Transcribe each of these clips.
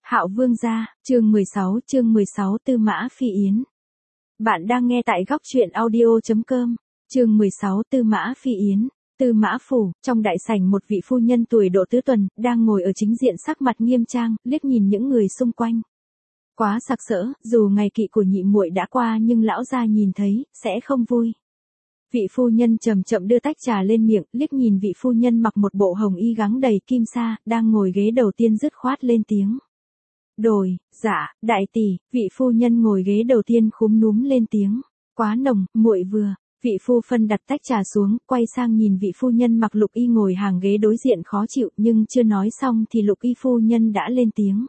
Hạo Vương gia, chương 16 Tư Mã Phi Yến. Bạn đang nghe tại góc truyện audio.com, chương 16 Tư Mã Phi Yến. Tư Mã phủ, trong đại sảnh một vị phu nhân tuổi độ tứ tuần, đang ngồi ở chính diện sắc mặt nghiêm trang, liếc nhìn những người xung quanh. Quá sặc sỡ, dù ngày kỵ của nhị muội đã qua nhưng lão gia nhìn thấy, sẽ không vui. Vị phu nhân chậm chậm đưa tách trà lên miệng, liếc nhìn vị phu nhân mặc một bộ hồng y gắng đầy kim sa, đang ngồi ghế đầu tiên dứt khoát lên tiếng. Dạ, đại tỷ, vị phu nhân ngồi ghế đầu tiên khúm núm lên tiếng. Quá nồng, muội vừa. Vị phu phân đặt tách trà xuống, quay sang nhìn vị phu nhân mặc lục y ngồi hàng ghế đối diện khó chịu, nhưng chưa nói xong thì lục y phu nhân đã lên tiếng.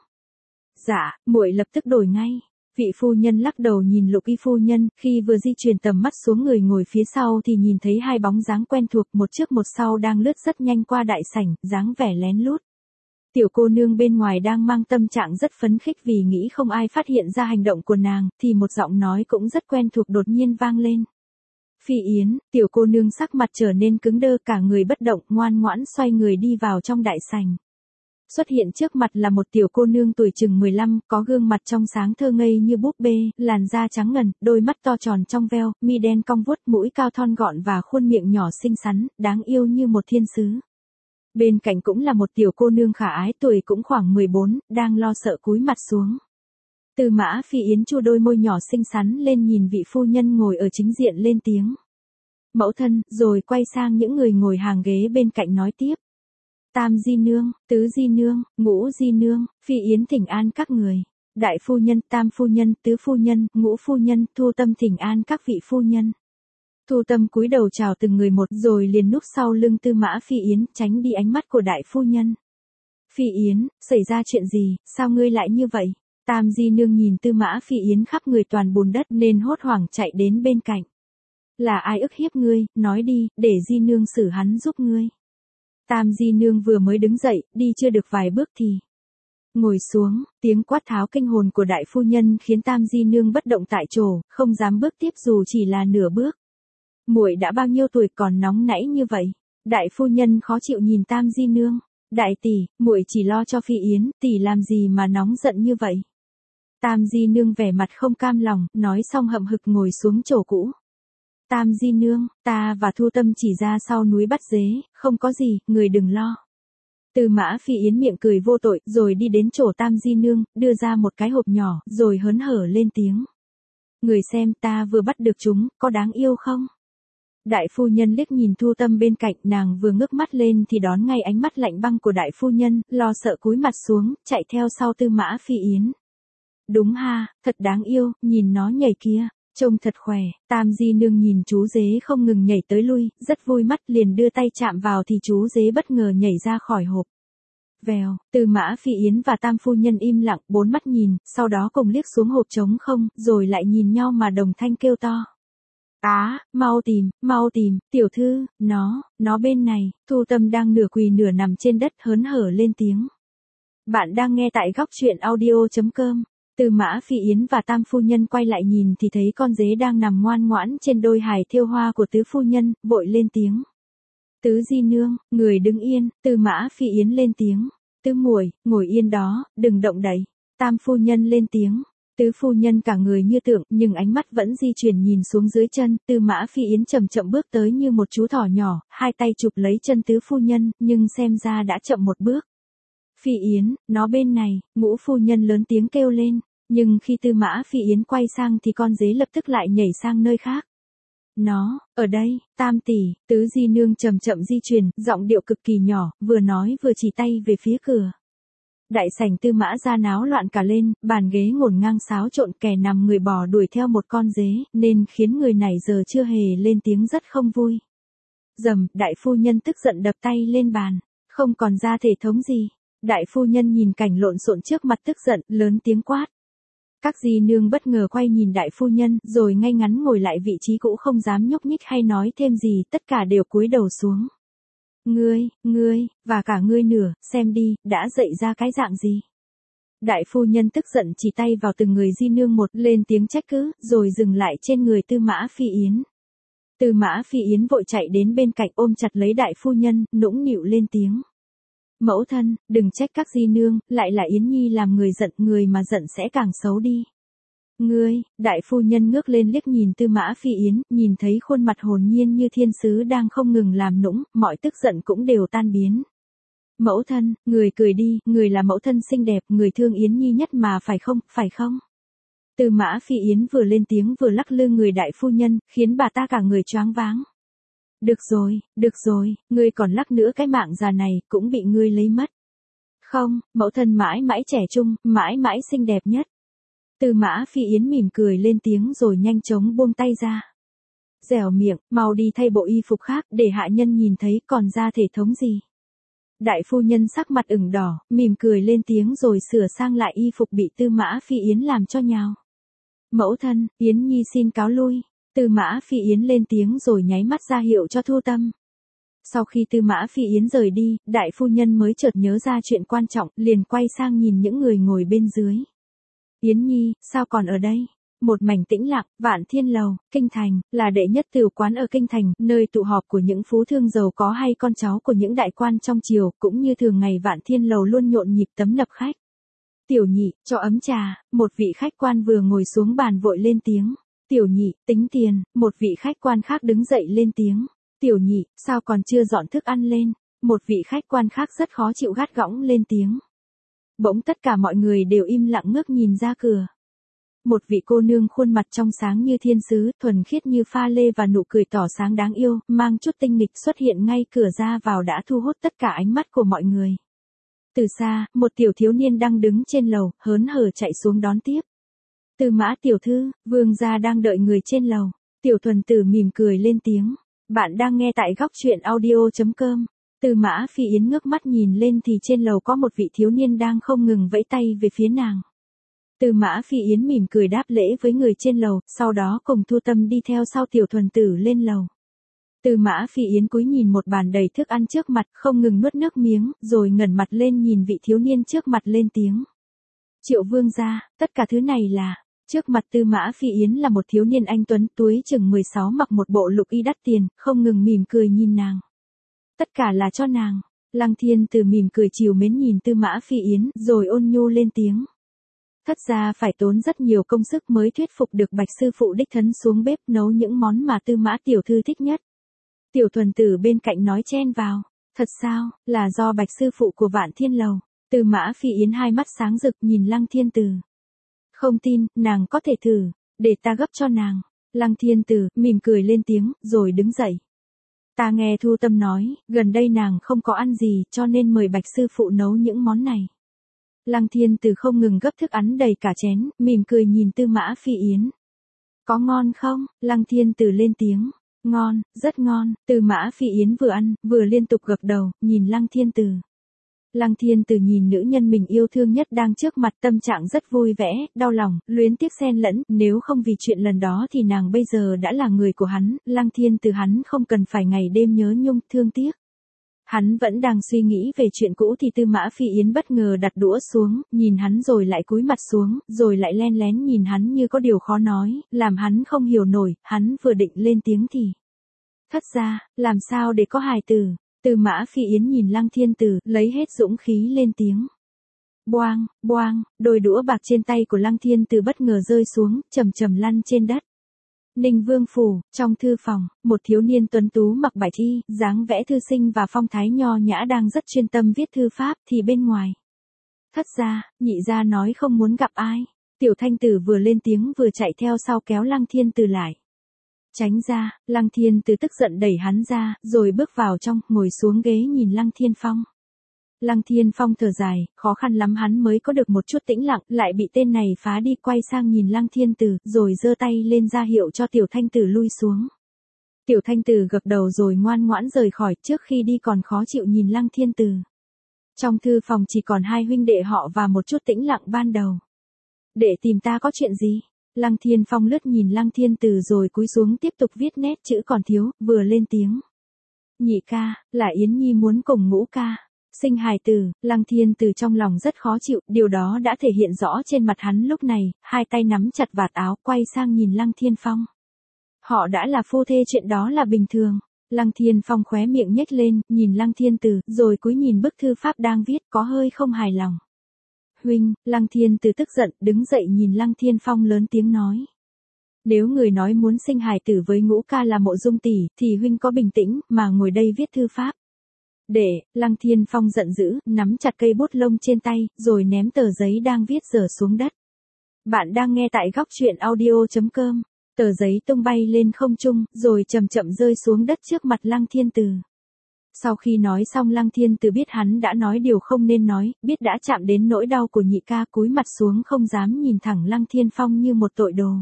Dạ, muội lập tức đổi ngay. Vị phu nhân lắc đầu nhìn lục y phu nhân, khi vừa di chuyển tầm mắt xuống người ngồi phía sau thì nhìn thấy hai bóng dáng quen thuộc, một trước một sau đang lướt rất nhanh qua đại sảnh, dáng vẻ lén lút. Tiểu cô nương bên ngoài đang mang tâm trạng rất phấn khích vì nghĩ không ai phát hiện ra hành động của nàng, thì một giọng nói cũng rất quen thuộc đột nhiên vang lên. Phi Yến, tiểu cô nương sắc mặt trở nên cứng đơ, cả người bất động, ngoan ngoãn xoay người đi vào trong đại sảnh. Xuất hiện trước mặt là một tiểu cô nương tuổi chừng 15, có gương mặt trong sáng thơ ngây như búp bê, làn da trắng ngần, đôi mắt to tròn trong veo, mi đen cong vuốt, mũi cao thon gọn và khuôn miệng nhỏ xinh xắn, đáng yêu như một thiên sứ. Bên cạnh cũng là một tiểu cô nương khả ái, tuổi cũng khoảng 14, đang lo sợ cúi mặt xuống. Tư Mã Phi Yến chu đôi môi nhỏ xinh xắn lên nhìn vị phu nhân ngồi ở chính diện lên tiếng. Mẫu thân, rồi quay sang những người ngồi hàng ghế bên cạnh nói tiếp. Tam di nương, tứ di nương, ngũ di nương, Phi Yến thỉnh an các người. Đại phu nhân, tam phu nhân, tứ phu nhân, ngũ phu nhân, Thu Tâm thỉnh an các vị phu nhân. Thu Tâm cúi đầu chào từng người một rồi liền núp sau lưng Tư Mã Phi Yến, tránh đi ánh mắt của đại phu nhân. Phi Yến, xảy ra chuyện gì, sao ngươi lại như vậy? Tam di nương nhìn Tư Mã Phi Yến khắp người toàn bùn đất nên hốt hoảng chạy đến bên cạnh. Là ai ức hiếp ngươi, nói đi, để di nương xử hắn giúp ngươi. Tam di nương vừa mới đứng dậy, đi chưa được vài bước thì ngồi xuống, tiếng quát tháo kinh hồn của đại phu nhân khiến Tam di nương bất động tại chỗ, không dám bước tiếp dù chỉ là nửa bước. Muội đã bao nhiêu tuổi còn nóng nảy như vậy? Đại phu nhân khó chịu nhìn Tam di nương. Đại tỷ, muội chỉ lo cho Phi Yến, tỷ làm gì mà nóng giận như vậy? Tam di nương vẻ mặt không cam lòng, nói xong hậm hực ngồi xuống chỗ cũ. Tam di nương, ta và Thu Tâm chỉ ra sau núi bắt dế, không có gì, người đừng lo. Tư Mã Phi Yến miệng cười vô tội, rồi đi đến chỗ Tam di nương, đưa ra một cái hộp nhỏ, rồi hớn hở lên tiếng. Người xem, ta vừa bắt được chúng, có đáng yêu không? Đại phu nhân liếc nhìn Thu Tâm bên cạnh, nàng vừa ngước mắt lên thì đón ngay ánh mắt lạnh băng của đại phu nhân, lo sợ cúi mặt xuống, chạy theo sau Tư Mã Phi Yến. Đúng ha, thật đáng yêu, nhìn nó nhảy kia, trông thật khỏe. Tam di nương nhìn chú dế không ngừng nhảy tới lui, rất vui mắt, liền đưa tay chạm vào thì chú dế bất ngờ nhảy ra khỏi hộp. Vèo, Tư Mã Phi Yến và Tam phu nhân im lặng, bốn mắt nhìn, sau đó cùng liếc xuống hộp trống không, rồi lại nhìn nhau mà đồng thanh kêu to. Mau tìm, tiểu thư, nó bên này. Thu Tâm đang nửa quỳ nửa nằm trên đất hớn hở lên tiếng. Bạn đang nghe tại góc truyện audio.com. Tư Mã Phi Yến và Tam phu nhân quay lại nhìn thì thấy con dế đang nằm ngoan ngoãn trên đôi hài thêu hoa của tứ phu nhân, vội lên tiếng. Tứ di nương, người đứng yên. Tư Mã Phi Yến lên tiếng. Tứ muội, ngồi yên đó, đừng động đậy. Tam phu nhân lên tiếng. Tứ phu nhân cả người như tượng, nhưng ánh mắt vẫn di chuyển nhìn xuống dưới chân. Tư Mã Phi Yến chậm chậm bước tới như một chú thỏ nhỏ, hai tay chụp lấy chân tứ phu nhân, nhưng xem ra đã chậm một bước. Phi Yến, nó bên này. Ngũ phu nhân lớn tiếng kêu lên, nhưng khi Tư Mã Phi Yến quay sang thì con dế lập tức lại nhảy sang nơi khác. Nó, ở đây. Tam tỷ. Tứ di nương chậm chậm di chuyển, giọng điệu cực kỳ nhỏ, vừa nói vừa chỉ tay về phía cửa. Đại sảnh Tư Mã gia náo loạn cả lên, bàn ghế ngổn ngang xáo trộn, kẻ nằm người bò đuổi theo một con dế, nên khiến người này giờ chưa hề lên tiếng rất không vui. Dầm, đại phu nhân tức giận đập tay lên bàn, không còn ra thể thống gì. Đại phu nhân nhìn cảnh lộn xộn trước mặt tức giận, lớn tiếng quát. Các di nương bất ngờ quay nhìn đại phu nhân, rồi ngay ngắn ngồi lại vị trí cũ không dám nhúc nhích hay nói thêm gì, tất cả đều cúi đầu xuống. Ngươi, và cả ngươi nữa, xem đi, đã dậy ra cái dạng gì? Đại phu nhân tức giận chỉ tay vào từng người di nương một, lên tiếng trách cứ, rồi dừng lại trên người Tư Mã Phi Yến. Tư Mã Phi Yến vội chạy đến bên cạnh ôm chặt lấy đại phu nhân, nũng nịu lên tiếng. Mẫu thân, đừng trách các di nương, lại là Yến Nhi làm người mà giận sẽ càng xấu đi. Ngươi, đại phu nhân ngước lên liếc nhìn Tư Mã Phi Yến, nhìn thấy khuôn mặt hồn nhiên như thiên sứ đang không ngừng làm nũng, mọi tức giận cũng đều tan biến. Mẫu thân, người cười đi, người là mẫu thân xinh đẹp, người thương Yến Nhi nhất mà phải không? Tư Mã Phi Yến vừa lên tiếng vừa lắc lư người đại phu nhân, khiến bà ta cả người choáng váng. Được rồi, ngươi còn lắc nữa cái mạng già này, cũng bị ngươi lấy mất. Không, mẫu thân mãi mãi trẻ trung, mãi mãi xinh đẹp nhất. Tư Mã Phi Yến mỉm cười lên tiếng rồi nhanh chóng buông tay ra. Dẻo miệng, mau đi thay bộ y phục khác để hạ nhân nhìn thấy còn ra thể thống gì. Đại phu nhân sắc mặt ửng đỏ, mỉm cười lên tiếng rồi sửa sang lại y phục bị Tư Mã Phi Yến làm cho nhào. Mẫu thân, Yến Nhi xin cáo lui. Tư Mã Phi Yến lên tiếng rồi nháy mắt ra hiệu cho Thu Tâm. Sau khi Tư Mã Phi Yến rời đi, đại phu nhân mới chợt nhớ ra chuyện quan trọng, liền quay sang nhìn những người ngồi bên dưới. Yến Nhi, sao còn ở đây? Một mảnh tĩnh lặng, Vạn Thiên Lầu, Kinh Thành, là đệ nhất tửu quán ở Kinh Thành, nơi tụ họp của những phú thương giàu có hay con cháu của những đại quan trong triều, cũng như thường ngày Vạn Thiên Lầu luôn nhộn nhịp tấm nập khách. Tiểu nhị, cho ấm trà, một vị khách quan vừa ngồi xuống bàn vội lên tiếng. Tiểu nhị, tính tiền, một vị khách quan khác đứng dậy lên tiếng. Tiểu nhị, sao còn chưa dọn thức ăn lên? Một vị khách quan khác rất khó chịu gắt gỏng lên tiếng. Bỗng tất cả mọi người đều im lặng ngước nhìn ra cửa. Một vị cô nương khuôn mặt trong sáng như thiên sứ, thuần khiết như pha lê và nụ cười tỏ sáng đáng yêu, mang chút tinh nghịch xuất hiện ngay cửa ra vào đã thu hút tất cả ánh mắt của mọi người. Từ xa, một tiểu thiếu niên đang đứng trên lầu, hớn hở chạy xuống đón tiếp. Tư Mã tiểu thư, vương gia đang đợi người trên lầu. Tiểu Thuần Tử mỉm cười lên tiếng. Bạn đang nghe tại góc truyện audio.com. Tư Mã Phi Yến ngước mắt nhìn lên thì trên lầu có một vị thiếu niên đang không ngừng vẫy tay về phía nàng. Tư Mã Phi Yến mỉm cười đáp lễ với người trên lầu, sau đó cùng Thu Tâm đi theo sau Tiểu Thuần Tử lên lầu. Tư Mã Phi Yến cúi nhìn một bàn đầy thức ăn trước mặt, không ngừng nuốt nước miếng, rồi ngẩng mặt lên nhìn vị thiếu niên trước mặt lên tiếng. Triệu vương gia, tất cả thứ này là... Trước mặt Tư Mã Phi Yến là một thiếu niên anh tuấn túi chừng 16 mặc một bộ lục y đắt tiền, không ngừng mỉm cười nhìn nàng. Tất cả là cho nàng. Lăng Thiên Từ mỉm cười trìu mến nhìn Tư Mã Phi Yến, rồi ôn nhu lên tiếng. Thật ra phải tốn rất nhiều công sức mới thuyết phục được Bạch sư phụ đích thân xuống bếp nấu những món mà Tư Mã tiểu thư thích nhất. Tiểu Thuần Tử bên cạnh nói chen vào. Thật sao, là do Bạch sư phụ của Vạn Thiên Lầu. Tư Mã Phi Yến hai mắt sáng rực nhìn Lăng Thiên Từ. Không tin, nàng có thể thử, để ta gấp cho nàng. Lăng Thiên Từ mỉm cười lên tiếng, rồi đứng dậy. Ta nghe Thu Tâm nói, gần đây nàng không có ăn gì, cho nên mời Bạch sư phụ nấu những món này. Lăng Thiên Từ không ngừng gấp thức ăn đầy cả chén, mỉm cười nhìn Tư Mã Phi Yến. Có ngon không? Lăng Thiên Từ lên tiếng. Ngon, rất ngon. Tư Mã Phi Yến vừa ăn, vừa liên tục gật đầu, nhìn Lăng Thiên Từ. Lăng Thiên Từ nhìn nữ nhân mình yêu thương nhất đang trước mặt, tâm trạng rất vui vẻ, đau lòng, luyến tiếc xen lẫn, nếu không vì chuyện lần đó thì nàng bây giờ đã là người của hắn, Lăng Thiên Từ hắn không cần phải ngày đêm nhớ nhung, thương tiếc. Hắn vẫn đang suy nghĩ về chuyện cũ thì Tư Mã Phi Yến bất ngờ đặt đũa xuống, nhìn hắn rồi lại cúi mặt xuống, rồi lại len lén nhìn hắn như có điều khó nói, làm hắn không hiểu nổi, hắn vừa định lên tiếng thì. Thất ra, làm sao để có hài tử? Tư Mã Phi Yến nhìn Lăng Thiên Từ, lấy hết dũng khí lên tiếng. Boang, boang, đôi đũa bạc trên tay của Lăng Thiên Từ bất ngờ rơi xuống, chầm chầm lăn trên đất. Ninh Vương phủ, trong thư phòng, một thiếu niên tuấn tú mặc bải thi, dáng vẽ thư sinh và phong thái nho nhã đang rất chuyên tâm viết thư pháp, thì bên ngoài. Thất gia, nhị gia nói không muốn gặp ai. Tiểu Thanh Tử vừa lên tiếng vừa chạy theo sau kéo Lăng Thiên Từ lại. Tránh ra, Lăng Thiên Từ tức giận đẩy hắn ra, rồi bước vào trong, ngồi xuống ghế nhìn Lăng Thiên Phong. Lăng Thiên Phong thở dài, khó khăn lắm hắn mới có được một chút tĩnh lặng, lại bị tên này phá đi, quay sang nhìn Lăng Thiên Từ, rồi giơ tay lên ra hiệu cho Tiểu Thanh Tử lui xuống. Tiểu Thanh Tử gật đầu rồi ngoan ngoãn rời khỏi, trước khi đi còn khó chịu nhìn Lăng Thiên Từ. Trong thư phòng chỉ còn hai huynh đệ họ và một chút tĩnh lặng ban đầu. Để tìm ta có chuyện gì? Lăng Thiên Phong lướt nhìn Lăng Thiên Từ rồi cúi xuống tiếp tục viết nét chữ còn thiếu, vừa lên tiếng. Nhị ca, là Yến Nhi muốn cùng Ngũ ca sinh hài tử. Lăng Thiên Từ trong lòng rất khó chịu, điều đó đã thể hiện rõ trên mặt hắn lúc này, hai tay nắm chặt vạt áo, quay sang nhìn Lăng Thiên Phong. Họ đã là phu thê, chuyện đó là bình thường. Lăng Thiên Phong khóe miệng nhếch lên, nhìn Lăng Thiên Từ, rồi cúi nhìn bức thư pháp đang viết, có hơi không hài lòng. Huynh, Lăng Thiên Từ tức giận, đứng dậy nhìn Lăng Thiên Phong lớn tiếng nói. Nếu người nói muốn sinh hài tử với Ngũ ca là Mộ Dung tỷ, thì huynh có bình tĩnh, mà ngồi đây viết thư pháp. Để, Lăng Thiên Phong giận dữ, nắm chặt cây bút lông trên tay, rồi ném tờ giấy đang viết dở xuống đất. Bạn đang nghe tại góc truyện audio.com. Tờ giấy tung bay lên không trung, rồi chậm chậm rơi xuống đất trước mặt Lăng Thiên Từ. Sau khi nói xong, Lăng Thiên Từ biết hắn đã nói điều không nên nói, biết đã chạm đến nỗi đau của nhị ca, cúi mặt xuống không dám nhìn thẳng Lăng Thiên Phong như một tội đồ.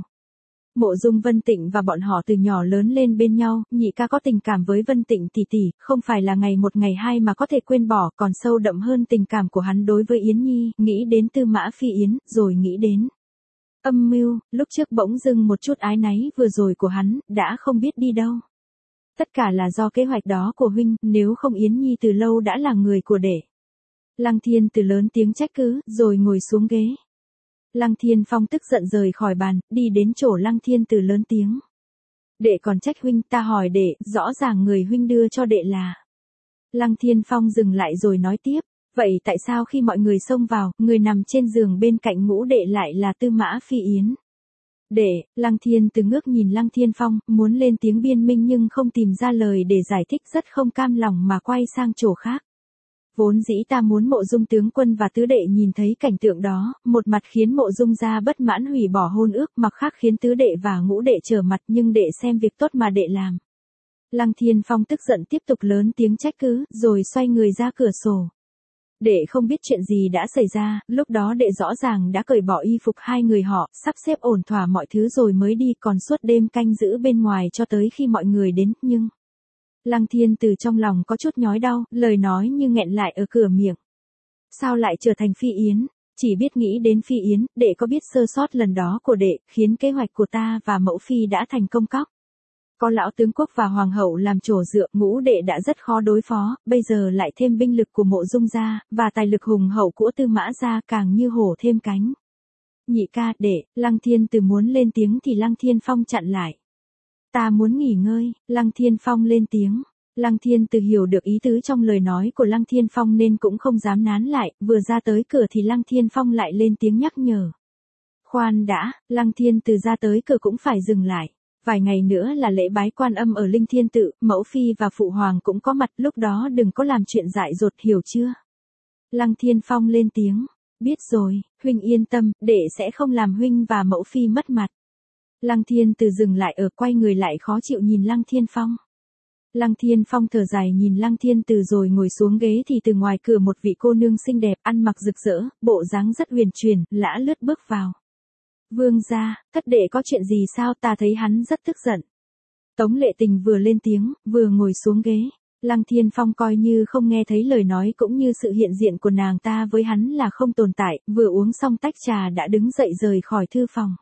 Mộ Dung Vân Tịnh và bọn họ từ nhỏ lớn lên bên nhau, nhị ca có tình cảm với Vân Tịnh tỷ tỷ, không phải là ngày một ngày hai mà có thể quên bỏ, còn sâu đậm hơn tình cảm của hắn đối với Yến Nhi, nghĩ đến Tư Mã Phi Yến, rồi nghĩ đến âm mưu, lúc trước bỗng dưng một chút ái náy vừa rồi của hắn, đã không biết đi đâu. Tất cả là do kế hoạch đó của huynh, nếu không Yến Nhi từ lâu đã là người của đệ. Lăng Thiên Từ lớn tiếng trách cứ, rồi ngồi xuống ghế. Lăng Thiên Phong tức giận rời khỏi bàn, đi đến chỗ Lăng Thiên Từ lớn tiếng. Đệ còn trách huynh, ta hỏi đệ, rõ ràng người huynh đưa cho đệ là. Lăng Thiên Phong dừng lại rồi nói tiếp, vậy tại sao khi mọi người xông vào, người nằm trên giường bên cạnh Ngũ đệ lại là Tư Mã Phi Yến? Đệ, Lăng Thiên Từ ngước nhìn Lăng Thiên Phong, muốn lên tiếng biên minh nhưng không tìm ra lời để giải thích, rất không cam lòng mà quay sang chỗ khác. Vốn dĩ ta muốn Mộ Dung tướng quân và tứ đệ nhìn thấy cảnh tượng đó, một mặt khiến Mộ Dung gia bất mãn hủy bỏ hôn ước, mặt khác khiến tứ đệ và Ngũ đệ trở mặt, nhưng đệ xem việc tốt mà đệ làm. Lăng Thiên Phong tức giận tiếp tục lớn tiếng trách cứ, rồi xoay người ra cửa sổ. Đệ không biết chuyện gì đã xảy ra, lúc đó đệ rõ ràng đã cởi bỏ y phục hai người họ, sắp xếp ổn thỏa mọi thứ rồi mới đi, còn suốt đêm canh giữ bên ngoài cho tới khi mọi người đến, nhưng... Lăng Thiên Từ trong lòng có chút nhói đau, lời nói như nghẹn lại ở cửa miệng. Sao lại trở thành Phi Yến? Chỉ biết nghĩ đến Phi Yến, đệ có biết sơ sót lần đó của đệ, khiến kế hoạch của ta và mẫu phi đã thành công cóc. Có lão tướng quốc và hoàng hậu làm chỗ dựa, Ngũ đệ đã rất khó đối phó, bây giờ lại thêm binh lực của Mộ Dung gia, và tài lực hùng hậu của Tư Mã gia, càng như hổ thêm cánh. Nhị ca, đệ, Lăng Thiên Từ muốn lên tiếng thì Lăng Thiên Phong chặn lại. Ta muốn nghỉ ngơi, Lăng Thiên Phong lên tiếng. Lăng Thiên Từ hiểu được ý tứ trong lời nói của Lăng Thiên Phong nên cũng không dám nán lại, vừa ra tới cửa thì Lăng Thiên Phong lại lên tiếng nhắc nhở. Khoan đã, Lăng Thiên Từ ra tới cửa cũng phải dừng lại. Vài ngày nữa là lễ bái Quan Âm ở Linh Thiên Tự, mẫu phi và phụ hoàng cũng có mặt, lúc đó đừng có làm chuyện dại dột, hiểu chưa? Lăng Thiên Phong lên tiếng. Biết rồi, huynh yên tâm, đệ sẽ không làm huynh và mẫu phi mất mặt. Lăng Thiên Từ dừng lại ở, quay người lại khó chịu nhìn Lăng Thiên Phong. Lăng Thiên Phong thở dài nhìn Lăng Thiên Từ rồi ngồi xuống ghế thì từ ngoài cửa một vị cô nương xinh đẹp, ăn mặc rực rỡ, bộ dáng rất huyền chuyển, lã lướt bước vào. Vương gia, thất đệ có chuyện gì sao? Ta thấy hắn rất tức giận. Tống Lệ Tình vừa lên tiếng, vừa ngồi xuống ghế. Lăng Thiên Phong coi như không nghe thấy lời nói cũng như sự hiện diện của nàng ta với hắn là không tồn tại, vừa uống xong tách trà đã đứng dậy rời khỏi thư phòng.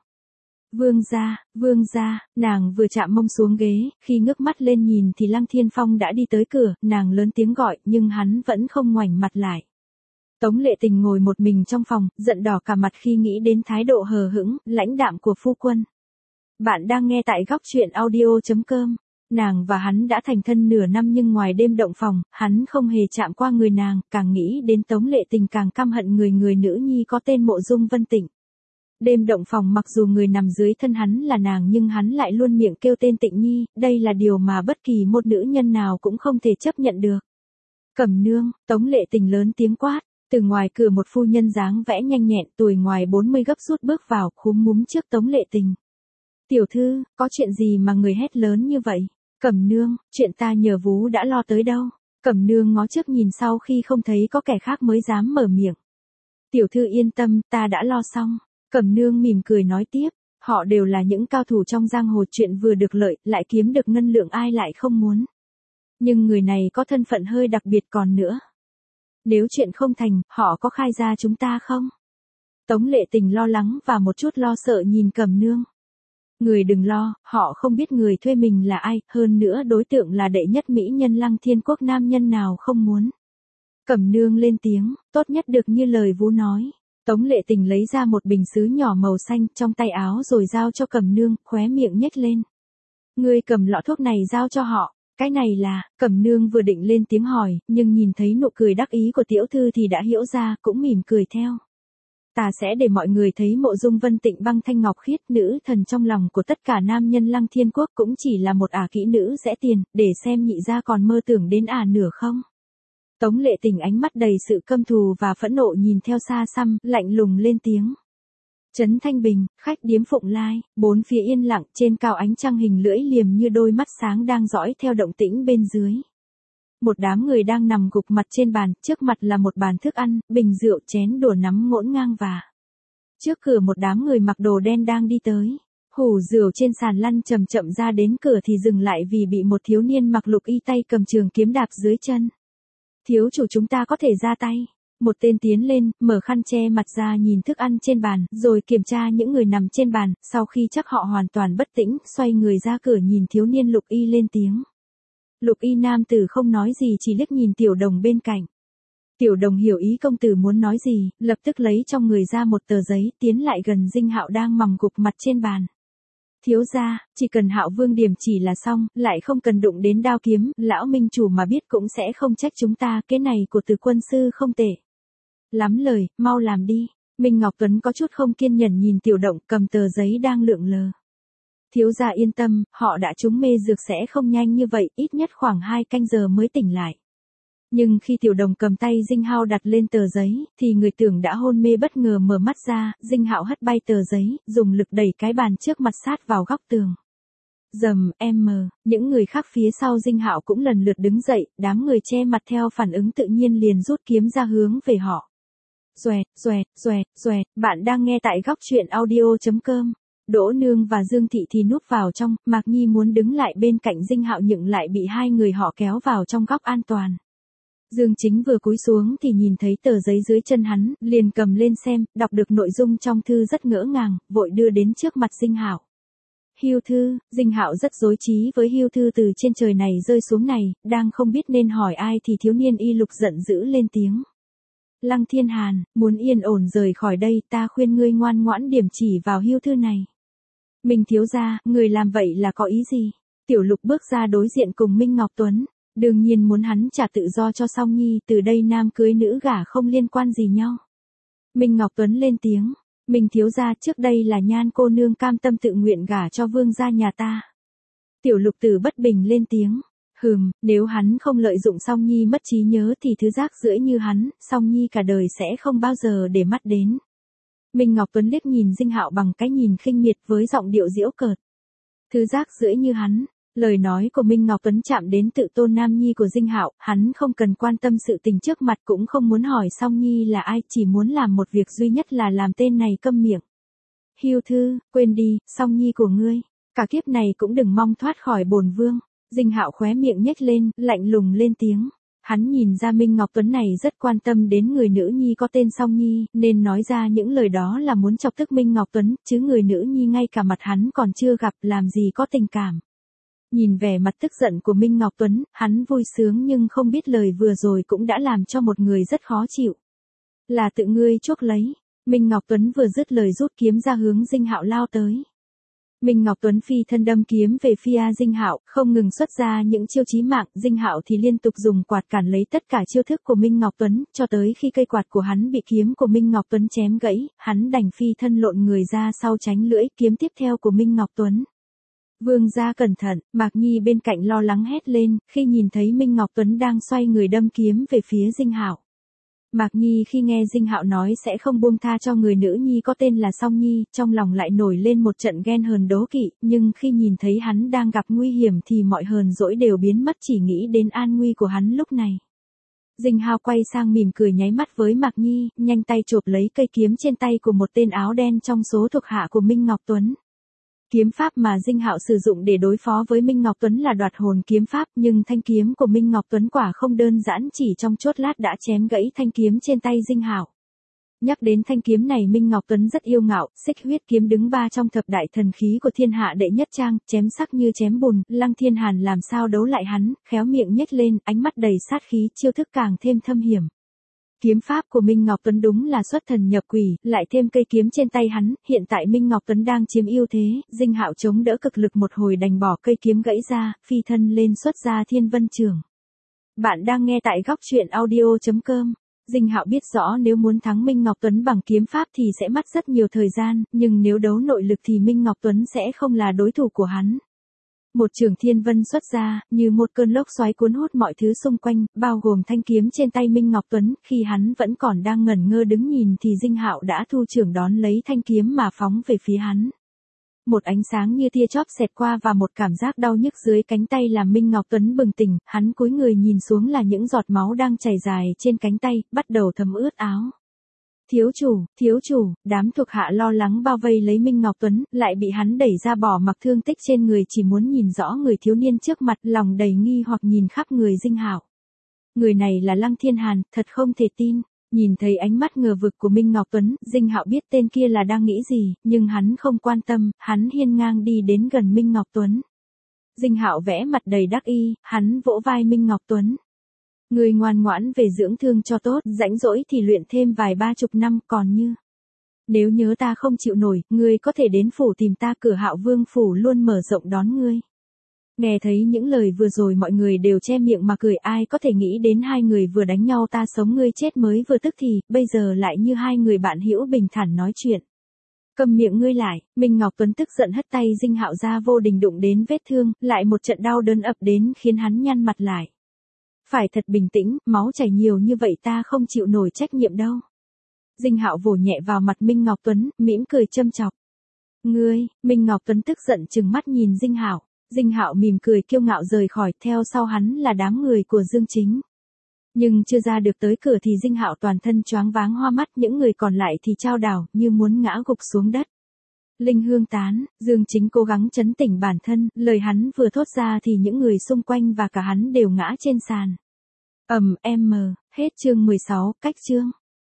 Vương gia, nàng vừa chạm mông xuống ghế, khi ngước mắt lên nhìn thì Lăng Thiên Phong đã đi tới cửa, nàng lớn tiếng gọi, nhưng hắn vẫn không ngoảnh mặt lại. Tống Lệ Tình ngồi một mình trong phòng, giận đỏ cả mặt khi nghĩ đến thái độ hờ hững, lãnh đạm của phu quân. Bạn đang nghe tại góc truyện audio.com. Nàng và hắn đã thành thân nửa năm nhưng ngoài đêm động phòng, hắn không hề chạm qua người nàng, càng nghĩ đến Tống Lệ Tình càng căm hận người nữ nhi có tên Mộ Dung Vân Tịnh. Đêm động phòng mặc dù người nằm dưới thân hắn là nàng nhưng hắn lại luôn miệng kêu tên Tịnh Nhi, đây là điều mà bất kỳ một nữ nhân nào cũng không thể chấp nhận được. Cẩm nương, Tống Lệ Tình lớn tiếng quát, từ ngoài cửa một phu nhân dáng vẽ nhanh nhẹn tuổi ngoài 40 gấp rút bước vào, khúm núm trước Tống Lệ Tình. Tiểu thư, có chuyện gì mà người hét lớn như vậy? Cẩm nương, chuyện ta nhờ vú đã lo tới đâu? Cẩm nương ngó trước nhìn sau khi không thấy có kẻ khác mới dám mở miệng. Tiểu thư yên tâm, ta đã lo xong. Cẩm nương mỉm cười nói tiếp, họ đều là những cao thủ trong giang hồ, chuyện vừa được lợi, lại kiếm được ngân lượng ai lại không muốn. Nhưng người này có thân phận hơi đặc biệt còn nữa. Nếu chuyện không thành, họ có khai ra chúng ta không? Tống Lệ Tình lo lắng và một chút lo sợ nhìn Cẩm nương. Người đừng lo, họ không biết người thuê mình là ai, hơn nữa đối tượng là đệ nhất mỹ nhân Lăng Thiên Quốc, nam nhân nào không muốn. Cẩm nương lên tiếng, tốt nhất được như lời vú nói. Tống Lệ Tình lấy ra một bình sứ nhỏ màu xanh trong tay áo rồi giao cho Cẩm nương, khóe miệng nhếch lên. Ngươi cầm lọ thuốc này giao cho họ. Cái này là, Cẩm Nương vừa định lên tiếng hỏi, nhưng nhìn thấy nụ cười đắc ý của tiểu thư thì đã hiểu ra, cũng mỉm cười theo. Ta sẽ để mọi người thấy mộ dung Vân Tịnh băng thanh ngọc khiết, nữ thần trong lòng của tất cả nam nhân Lăng Thiên Quốc, cũng chỉ là một ả kỹ nữ rẻ tiền, để xem nhị gia còn mơ tưởng đến nửa không. Tống Lệ Tình ánh mắt đầy sự căm thù và phẫn nộ nhìn theo xa xăm, lạnh lùng lên tiếng. Trấn Thanh Bình, khách điếm Phụng Lai, bốn phía yên lặng, trên cao ánh trăng hình lưỡi liềm như đôi mắt sáng đang dõi theo động tĩnh bên dưới. Một đám người đang nằm gục mặt trên bàn, trước mặt là một bàn thức ăn, bình rượu, chén đũa nắm ngổn ngang và trước cửa một đám người mặc đồ đen đang đi tới. Hủ rượu trên sàn lăn chậm chậm ra đến cửa thì dừng lại vì bị một thiếu niên mặc lục y tay cầm trường kiếm đạp dưới chân. Thiếu chủ, chúng ta có thể ra tay. Một tên tiến lên, mở khăn che mặt ra nhìn thức ăn trên bàn, rồi kiểm tra những người nằm trên bàn, sau khi chắc họ hoàn toàn bất tĩnh, xoay người ra cửa nhìn thiếu niên lục y lên tiếng. Lục y nam tử không nói gì, chỉ liếc nhìn Tiểu Đồng bên cạnh. Tiểu Đồng hiểu ý công tử muốn nói gì, lập tức lấy trong người ra một tờ giấy, tiến lại gần Dinh Hạo đang mòng gục mặt trên bàn. Thiếu gia, chỉ cần Hạo Vương điểm chỉ là xong, lại không cần đụng đến đao kiếm, lão minh chủ mà biết cũng sẽ không trách chúng ta, cái này của Từ quân sư không tệ. Lắm lời, mau làm đi. Minh Ngọc Tuấn có chút không kiên nhẫn nhìn Tiểu Động, cầm tờ giấy đang lượn lờ. Thiếu gia yên tâm, họ đã trúng mê dược sẽ không nhanh như vậy, ít nhất khoảng 2 canh giờ mới tỉnh lại. Nhưng khi Tiểu Đồng cầm tay Dinh Hạo đặt lên tờ giấy, thì người tưởng đã hôn mê bất ngờ mở mắt ra, Dinh Hạo hất bay tờ giấy, dùng lực đẩy cái bàn trước mặt sát vào góc tường. Rầm, những người khác phía sau Dinh Hạo cũng lần lượt đứng dậy, đám người che mặt theo phản ứng tự nhiên liền rút kiếm ra hướng về họ. Xoẹt, bạn đang nghe tại góc truyện audio.com. Đỗ Nương và Dương Thị thì núp vào trong, Mạc Nhi muốn đứng lại bên cạnh Dinh Hạo nhưng lại bị hai người họ kéo vào trong góc an toàn. Dương Chính vừa cúi xuống thì nhìn thấy tờ giấy dưới chân hắn, liền cầm lên xem, đọc được nội dung trong thư rất ngỡ ngàng, vội đưa đến trước mặt Dinh Hạo. Hưu thư, Dinh Hạo rất rối trí với hưu thư từ trên trời này rơi xuống này, đang không biết nên hỏi ai thì thiếu niên y lục giận dữ lên tiếng. Lăng Thiên Hàn, muốn yên ổn rời khỏi đây, ta khuyên ngươi ngoan ngoãn điểm chỉ vào hưu thư này. Minh thiếu gia, người làm vậy là có ý gì? Tiểu Lục bước ra đối diện cùng Minh Ngọc Tuấn, đương nhiên muốn hắn trả tự do cho Song Nhi, từ đây nam cưới nữ gả không liên quan gì nhau. Minh Ngọc Tuấn lên tiếng, Minh thiếu gia, trước đây là Nhan cô nương cam tâm tự nguyện gả cho vương gia nhà ta. Tiểu Lục Tử bất bình lên tiếng. Nếu hắn không lợi dụng Song Nhi mất trí nhớ thì thứ rác rưởi như hắn, Song Nhi cả đời sẽ không bao giờ để mắt đến. Minh Ngọc Tuấn liếc nhìn Dinh Hạo bằng cái nhìn khinh miệt với giọng điệu giễu cợt. Thứ rác rưởi như hắn, lời nói của Minh Ngọc Tuấn chạm đến tự tôn nam nhi của Dinh Hạo, hắn không cần quan tâm sự tình trước mặt cũng không muốn hỏi Song Nhi là ai, chỉ muốn làm một việc duy nhất là làm tên này câm miệng. Hưu thư, quên đi, Song Nhi của ngươi, cả kiếp này cũng đừng mong thoát khỏi bổn vương. Dinh Hạo khóe miệng nhếch lên, lạnh lùng lên tiếng. Hắn nhìn ra Minh Ngọc Tuấn này rất quan tâm đến người nữ nhi có tên Song Nhi, nên nói ra những lời đó là muốn chọc tức Minh Ngọc Tuấn, chứ người nữ nhi ngay cả mặt hắn còn chưa gặp, làm gì có tình cảm. Nhìn vẻ mặt tức giận của Minh Ngọc Tuấn, hắn vui sướng nhưng không biết lời vừa rồi cũng đã làm cho một người rất khó chịu. Là tự ngươi chuốc lấy. Minh Ngọc Tuấn vừa dứt lời rút kiếm ra hướng Dinh Hạo lao tới. Minh Ngọc Tuấn phi thân đâm kiếm về phía Dinh Hạo, không ngừng xuất ra những chiêu chí mạng, Dinh Hạo thì liên tục dùng quạt cản lấy tất cả chiêu thức của Minh Ngọc Tuấn, cho tới khi cây quạt của hắn bị kiếm của Minh Ngọc Tuấn chém gãy, hắn đành phi thân lộn người ra sau tránh lưỡi kiếm tiếp theo của Minh Ngọc Tuấn. Vương gia cẩn thận, Mạc Nhi bên cạnh lo lắng hét lên, khi nhìn thấy Minh Ngọc Tuấn đang xoay người đâm kiếm về phía Dinh Hạo. Mạc Nhi khi nghe Dinh Hạo nói sẽ không buông tha cho người nữ nhi có tên là Song Nhi, trong lòng lại nổi lên một trận ghen hờn đố kỵ, nhưng khi nhìn thấy hắn đang gặp nguy hiểm thì mọi hờn dỗi đều biến mất, chỉ nghĩ đến an nguy của hắn lúc này. Dinh Hạo quay sang mỉm cười nháy mắt với Mạc Nhi, nhanh tay chộp lấy cây kiếm trên tay của một tên áo đen trong số thuộc hạ của Minh Ngọc Tuấn. Kiếm pháp mà Dinh Hạo sử dụng để đối phó với Minh Ngọc Tuấn là đoạt hồn kiếm pháp, nhưng thanh kiếm của Minh Ngọc Tuấn quả không đơn giản, chỉ trong chốc lát đã chém gãy thanh kiếm trên tay Dinh Hạo. Nhắc đến thanh kiếm này Minh Ngọc Tuấn rất yêu ngạo, xích huyết kiếm đứng ba trong thập đại thần khí của thiên hạ đệ nhất trang, chém sắc như chém bùn, Lăng Thiên Hàn làm sao đấu lại hắn, khéo miệng nhếch lên, ánh mắt đầy sát khí, chiêu thức càng thêm thâm hiểm. Kiếm pháp của Minh Ngọc Tuấn đúng là xuất thần nhập quỷ, lại thêm cây kiếm trên tay hắn, hiện tại Minh Ngọc Tuấn đang chiếm ưu thế, Dinh Hạo chống đỡ cực lực một hồi đành bỏ cây kiếm gãy ra, phi thân lên xuất ra Thiên Vân Chưởng. Bạn đang nghe tại góc truyện audio.com. Dinh Hạo biết rõ nếu muốn thắng Minh Ngọc Tuấn bằng kiếm pháp thì sẽ mất rất nhiều thời gian, nhưng nếu đấu nội lực thì Minh Ngọc Tuấn sẽ không là đối thủ của hắn. Một trường Thiên Vân xuất ra, như một cơn lốc xoáy cuốn hút mọi thứ xung quanh, bao gồm thanh kiếm trên tay Minh Ngọc Tuấn, khi hắn vẫn còn đang ngẩn ngơ đứng nhìn thì Dinh Hạo đã thu chưởng đón lấy thanh kiếm mà phóng về phía hắn. Một ánh sáng như tia chóp xẹt qua và một cảm giác đau nhức dưới cánh tay làm Minh Ngọc Tuấn bừng tỉnh, hắn cúi người nhìn xuống là những giọt máu đang chảy dài trên cánh tay, bắt đầu thấm ướt áo. Thiếu chủ, đám thuộc hạ lo lắng bao vây lấy Minh Ngọc Tuấn, lại bị hắn đẩy ra bỏ mặc thương tích trên người chỉ muốn nhìn rõ người thiếu niên trước mặt, lòng đầy nghi hoặc nhìn khắp người Dinh Hạo. Người này là Lăng Thiên Hàn, thật không thể tin. Nhìn thấy ánh mắt ngờ vực của Minh Ngọc Tuấn, Dinh Hạo biết tên kia là đang nghĩ gì, nhưng hắn không quan tâm, hắn hiên ngang đi đến gần Minh Ngọc Tuấn. Dinh Hạo vẽ mặt đầy đắc ý, hắn vỗ vai Minh Ngọc Tuấn. Ngươi ngoan ngoãn về dưỡng thương cho tốt, rãnh rỗi thì luyện thêm vài 30 năm, còn như nếu nhớ ta không chịu nổi, ngươi có thể đến phủ tìm ta, Cửa Hạo Vương phủ luôn mở rộng đón ngươi. Nghe thấy những lời vừa rồi mọi người đều che miệng mà cười, ai có thể nghĩ đến hai người vừa đánh nhau ta sống ngươi chết mới vừa tức thì, bây giờ lại như hai người bạn hữu bình thản nói chuyện. Cầm miệng ngươi lại, Minh Ngọc Tuấn tức giận hất tay Dinh Hạo ra, vô tình đụng đến vết thương, lại một trận đau đớn ập đến khiến hắn nhăn mặt lại. Phải thật bình tĩnh, máu chảy nhiều như vậy ta không chịu nổi trách nhiệm đâu. Dinh Hạo vồ nhẹ vào mặt Minh Ngọc Tuấn, mỉm cười châm chọc. Ngươi, Minh Ngọc Tuấn tức giận trừng mắt nhìn Dinh Hạo. Dinh Hạo mỉm cười kiêu ngạo rời khỏi, theo sau hắn là đám người của Dương Chính. Nhưng chưa ra được tới cửa thì Dinh Hạo toàn thân choáng váng hoa mắt, những người còn lại thì chao đảo, như muốn ngã gục xuống đất. Linh hương tán, Dương Chính cố gắng trấn tĩnh bản thân, lời hắn vừa thốt ra thì những người xung quanh và cả hắn đều ngã trên sàn. Hết chương 16, cách chương.